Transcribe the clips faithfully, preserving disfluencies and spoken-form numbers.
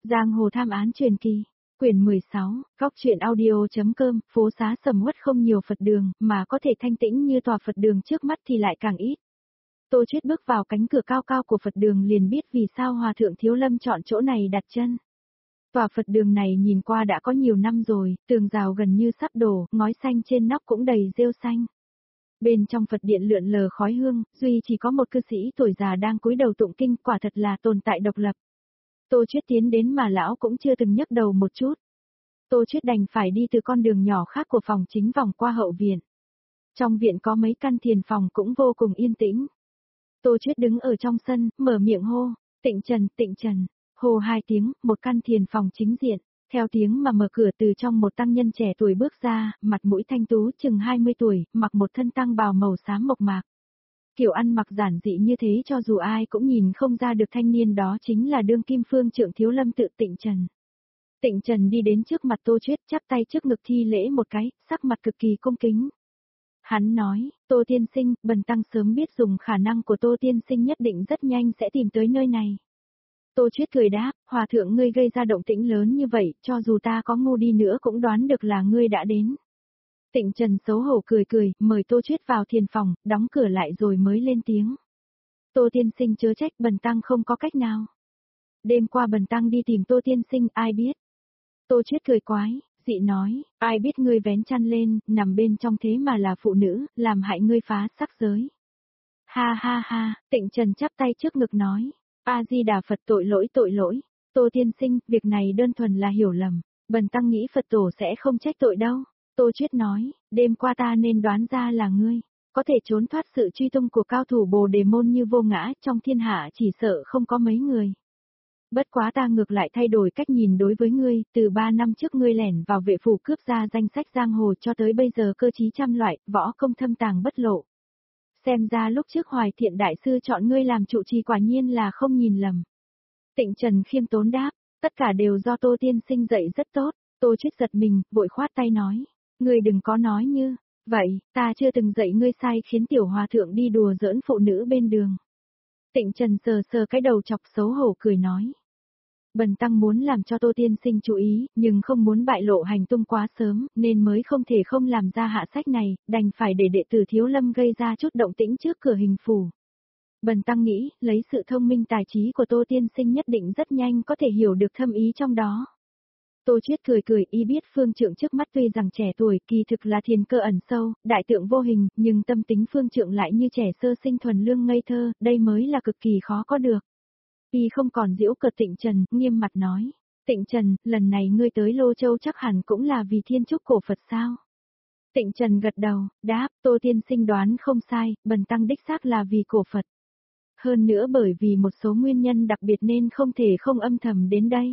Giang hồ tham án truyền kỳ, quyển mười sáu, góc truyện audio.com, phố xá sầm uất không nhiều Phật đường, mà có thể thanh tĩnh như tòa Phật đường trước mắt thì lại càng ít. Tô Chuyết bước vào cánh cửa cao cao của Phật đường liền biết vì sao Hòa thượng Thiếu Lâm chọn chỗ này đặt chân. Tòa Phật đường này nhìn qua đã có nhiều năm rồi, tường rào gần như sắp đổ, ngói xanh trên nóc cũng đầy rêu xanh. Bên trong Phật điện lượn lờ khói hương, duy chỉ có một cư sĩ tuổi già đang cúi đầu tụng kinh, quả thật là tồn tại độc lập. Tô Chuyết tiến đến mà lão cũng chưa từng nhấc đầu một chút. Tô Chuyết đành phải đi từ con đường nhỏ khác của phòng chính vòng qua hậu viện. Trong viện có mấy căn thiền phòng cũng vô cùng yên tĩnh. Tô Chuyết đứng ở trong sân, mở miệng hô, Tịnh Trần, Tịnh Trần. Hô hai tiếng, một căn thiền phòng chính diện. Theo tiếng mà mở cửa, từ trong một tăng nhân trẻ tuổi bước ra, mặt mũi thanh tú chừng hai mươi tuổi, mặc một thân tăng bào màu xám mộc mạc. Kiểu ăn mặc giản dị như thế cho dù ai cũng nhìn không ra được thanh niên đó chính là đương kim phương trượng Thiếu Lâm tự Tịnh Trần. Tịnh Trần đi đến trước mặt Tô Chuyết, chắp tay trước ngực thi lễ một cái, sắc mặt cực kỳ cung kính. Hắn nói, Tô tiên sinh, bần tăng sớm biết dùng khả năng của Tô tiên sinh nhất định rất nhanh sẽ tìm tới nơi này. Tô Chuyết cười đáp, Hòa thượng ngươi gây ra động tĩnh lớn như vậy, cho dù ta có ngu đi nữa cũng đoán được là ngươi đã đến. Tịnh Trần xấu hổ cười cười, mời Tô Chuyết vào thiền phòng, đóng cửa lại rồi mới lên tiếng. Tô tiên sinh chớ trách, bần tăng không có cách nào. Đêm qua bần tăng đi tìm Tô tiên sinh, ai biết. Tô Chuyết cười quái, dị nói, ai biết ngươi vén chăn lên, nằm bên trong thế mà là phụ nữ, làm hại ngươi phá sắc giới. Ha ha ha, Tịnh Trần chắp tay trước ngực nói, A-di-đà Phật, tội lỗi tội lỗi. Tô tiên sinh, việc này đơn thuần là hiểu lầm, bần tăng nghĩ Phật tổ sẽ không trách tội đâu. Tô Chuyết nói, đêm qua ta nên đoán ra là ngươi, có thể trốn thoát sự truy tung của cao thủ Bồ Đề môn như Vô Ngã, trong thiên hạ chỉ sợ không có mấy người. Bất quá ta ngược lại thay đổi cách nhìn đối với ngươi, từ ba năm trước ngươi lẻn vào vệ phủ cướp ra danh sách giang hồ cho tới bây giờ cơ trí trăm loại, võ công thâm tàng bất lộ. Xem ra lúc trước Hoài Thiện Đại Sư chọn ngươi làm trụ trì quả nhiên là không nhìn lầm. Tịnh Trần khiêm tốn đáp, tất cả đều do Tô tiên sinh dạy rất tốt. Tô Chuyết giật mình, vội khoát tay nói, ngươi đừng có nói như vậy, ta chưa từng dạy ngươi sai khiến tiểu hòa thượng đi đùa giỡn phụ nữ bên đường. Tịnh Trần sờ sờ cái đầu chọc xấu hổ cười nói, bần tăng muốn làm cho Tô tiên sinh chú ý, nhưng không muốn bại lộ hành tung quá sớm, nên mới không thể không làm ra hạ sách này, đành phải để đệ tử Thiếu Lâm gây ra chút động tĩnh trước cửa hình phủ. Bần tăng nghĩ, lấy sự thông minh tài trí của Tô tiên sinh nhất định rất nhanh có thể hiểu được thâm ý trong đó. Tô Chuyết cười cười, y biết phương trượng trước mắt tuy rằng trẻ tuổi, kỳ thực là thiền cơ ẩn sâu, đại tượng vô hình, nhưng tâm tính phương trượng lại như trẻ sơ sinh thuần lương ngây thơ, đây mới là cực kỳ khó có được. Y không còn giễu cợt Tịnh Trần, nghiêm mặt nói, Tịnh Trần, lần này ngươi tới Lô Châu chắc hẳn cũng là vì thiên trúc cổ Phật sao? Tịnh Trần gật đầu, đáp, Tô tiên sinh đoán không sai, bần tăng đích xác là vì cổ Phật. Hơn nữa bởi vì một số nguyên nhân đặc biệt nên không thể không âm thầm đến đây.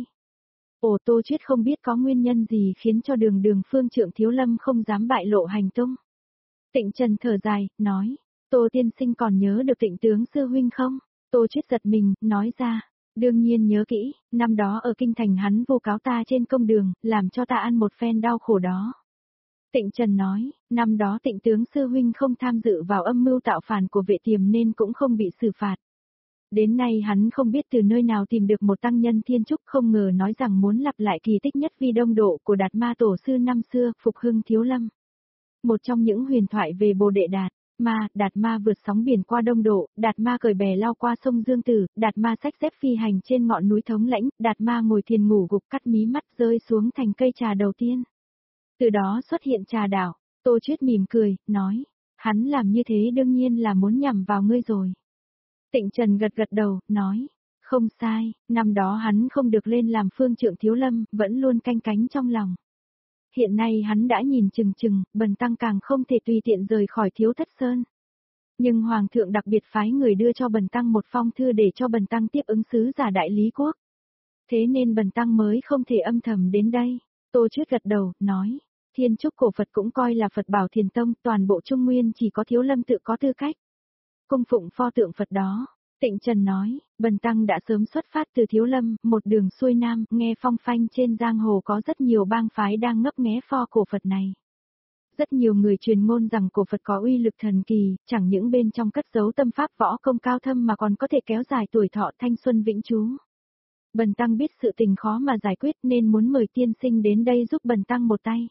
Ồ, Tô Chuyết không biết có nguyên nhân gì khiến cho đường đường phương trượng Thiếu Lâm không dám bại lộ hành tung. Tịnh Trần thở dài, nói, Tô tiên sinh còn nhớ được Tịnh tướng sư huynh không? Tô Chuyết giật mình, nói ra, đương nhiên nhớ kỹ, năm đó ở kinh thành hắn vu cáo ta trên công đường, làm cho ta ăn một phen đau khổ đó. Tịnh Trần nói, năm đó Tịnh tướng sư huynh không tham dự vào âm mưu tạo phản của Vệ Tiềm nên cũng không bị xử phạt. Đến nay hắn không biết từ nơi nào tìm được một tăng nhân thiên trúc, không ngờ nói rằng muốn lặp lại kỳ tích nhất vi đông độ của Đạt Ma tổ sư năm xưa, phục hưng Thiếu Lâm. Một trong những huyền thoại về Bồ Đệ Đạt Ma, Đạt Ma vượt sóng biển qua đông độ, Đạt Ma cởi bè lao qua sông Dương Tử, Đạt Ma xách dép phi hành trên ngọn núi Thống Lãnh, Đạt Ma ngồi thiền ngủ gục cắt mí mắt rơi xuống thành cây trà đầu tiên. Từ đó xuất hiện trà đảo. Tô Chuyết mỉm cười, nói, hắn làm như thế đương nhiên là muốn nhằm vào ngươi rồi. Tịnh Trần gật gật đầu, nói, không sai, năm đó hắn không được lên làm phương trượng Thiếu Lâm, vẫn luôn canh cánh trong lòng. Hiện nay hắn đã nhìn chừng chừng, bần tăng càng không thể tùy tiện rời khỏi Thiếu Thất Sơn. Nhưng Hoàng thượng đặc biệt phái người đưa cho bần tăng một phong thư để cho bần tăng tiếp ứng sứ giả Đại Lý Quốc. Thế nên bần tăng mới không thể âm thầm đến đây. Tô Chuyết gật đầu, nói, thiên trúc cổ Phật cũng coi là Phật bảo Thiền Tông, toàn bộ Trung Nguyên chỉ có Thiếu Lâm tự có tư cách cung phụng pho tượng Phật đó. Tịnh Trần nói, bần tăng đã sớm xuất phát từ Thiếu Lâm, một đường xuôi nam, nghe phong phanh trên giang hồ có rất nhiều bang phái đang ngấp nghé pho cổ Phật này. Rất nhiều người truyền ngôn rằng cổ Phật có uy lực thần kỳ, chẳng những bên trong cất giấu tâm pháp võ công cao thâm mà còn có thể kéo dài tuổi thọ thanh xuân vĩnh trú. Bần tăng biết sự tình khó mà giải quyết nên muốn mời tiên sinh đến đây giúp bần tăng một tay.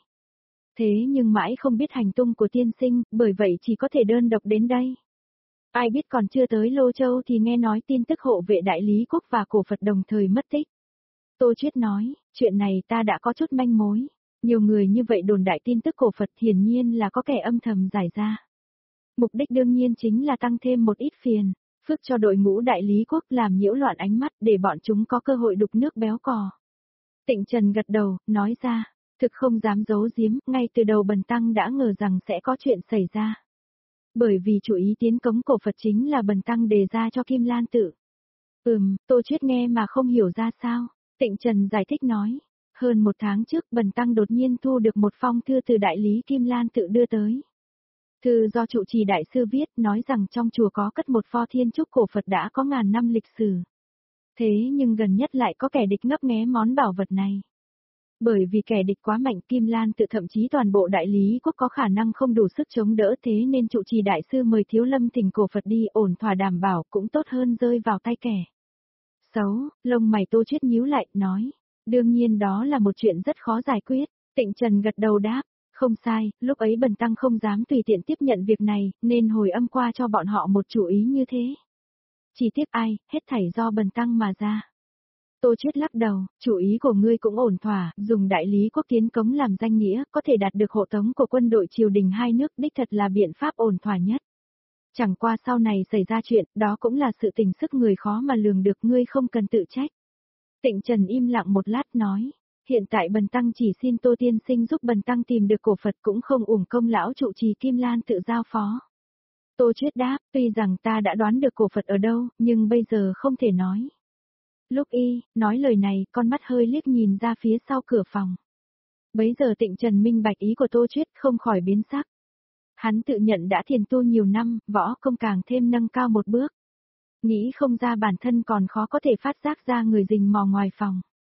Thế nhưng mãi không biết hành tung của tiên sinh, bởi vậy chỉ có thể đơn độc đến đây. Ai biết còn chưa tới Lô Châu thì nghe nói tin tức hộ vệ đại lý quốc và cổ Phật đồng thời mất tích. Tô Chuyết nói, chuyện này ta đã có chút manh mối. Nhiều người như vậy đồn đại tin tức cổ Phật hiển nhiên là có kẻ âm thầm giải ra. Mục đích đương nhiên chính là tăng thêm một ít phiền, phức cho đội ngũ đại lý quốc làm nhiễu loạn ánh mắt để bọn chúng có cơ hội đục nước béo cò. Tịnh Trần gật đầu, nói ra, thực không dám giấu giếm, ngay từ đầu bần tăng đã ngờ rằng sẽ có chuyện xảy ra. Bởi vì chủ ý tiến cống cổ Phật chính là bần tăng đề ra cho Kim Lan Tự. Ừm, Tô Chuyết nghe mà không hiểu ra sao. Tịnh Trần giải thích nói, hơn một tháng trước bần tăng đột nhiên thu được một phong thư từ đại lý Kim Lan Tự đưa tới. Thư do trụ trì đại sư viết nói rằng trong chùa có cất một pho thiên trúc cổ Phật đã có ngàn năm lịch sử. Thế nhưng gần nhất lại có kẻ địch ngấp nghé món bảo vật này. Bởi vì kẻ địch quá mạnh Kim Lan Tự thậm chí toàn bộ đại lý quốc có khả năng không đủ sức chống đỡ thế nên trụ trì đại sư mời Thiếu Lâm thỉnh cổ Phật đi ổn thỏa đảm bảo cũng tốt hơn rơi vào tay kẻ xấu. Lông mày Tô Chuyết nhíu lại, nói, đương nhiên đó là một chuyện rất khó giải quyết. Tịnh Trần gật đầu đáp, không sai, lúc ấy bần tăng không dám tùy tiện tiếp nhận việc này, nên hồi âm qua cho bọn họ một chủ ý như thế. Chỉ tiếc ai, hết thảy do bần tăng mà ra. Tô Chuyết lắc đầu, chủ ý của ngươi cũng ổn thỏa, dùng đại lý quốc tiến cống làm danh nghĩa, có thể đạt được hộ tống của quân đội triều đình hai nước đích thật là biện pháp ổn thỏa nhất. Chẳng qua sau này xảy ra chuyện, đó cũng là sự tình sức người khó mà lường được, ngươi không cần tự trách. Tịnh Trần im lặng một lát nói, hiện tại bần tăng chỉ xin Tô tiên sinh giúp bần tăng tìm được cổ Phật cũng không uổng công lão trụ trì Kim Lan Tự giao phó. Tô Chuyết đáp, tuy rằng ta đã đoán được cổ Phật ở đâu, nhưng bây giờ không thể nói. Lúc y, nói lời này, con mắt hơi liếc nhìn ra phía sau cửa phòng. Bấy giờ Tịnh Trần minh bạch ý của Tô Chuyết không khỏi biến sắc. Hắn tự nhận đã thiền tu nhiều năm, võ công càng thêm nâng cao một bước. Nghĩ không ra bản thân còn khó có thể phát giác ra người rình mò ngoài phòng.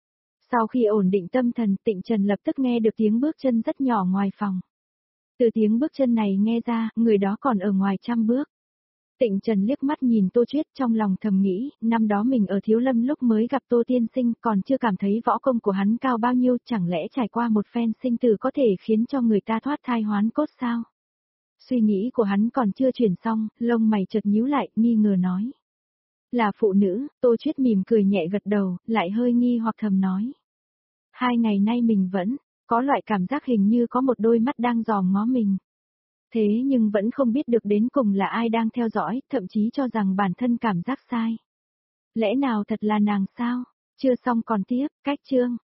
Sau khi ổn định tâm thần, Tịnh Trần lập tức nghe được tiếng bước chân rất nhỏ ngoài phòng. Từ tiếng bước chân này nghe ra, người đó còn ở ngoài trăm bước. Tịnh Trần liếc mắt nhìn Tô Chuyết trong lòng thầm nghĩ, năm đó mình ở Thiếu Lâm lúc mới gặp Tô tiên sinh còn chưa cảm thấy võ công của hắn cao bao nhiêu, chẳng lẽ trải qua một phen sinh tử có thể khiến cho người ta thoát thai hoán cốt sao? Suy nghĩ của hắn còn chưa chuyển xong, lông mày chợt nhíu lại, nghi ngờ nói. Là phụ nữ, Tô Chuyết mỉm cười nhẹ gật đầu, lại hơi nghi hoặc thầm nói. Hai ngày nay mình vẫn có loại cảm giác hình như có một đôi mắt đang dòm ngó mình. Thế nhưng vẫn không biết được đến cùng là ai đang theo dõi, thậm chí cho rằng bản thân cảm giác sai. Lẽ nào thật là nàng sao? Chưa xong còn tiếp, cách chương.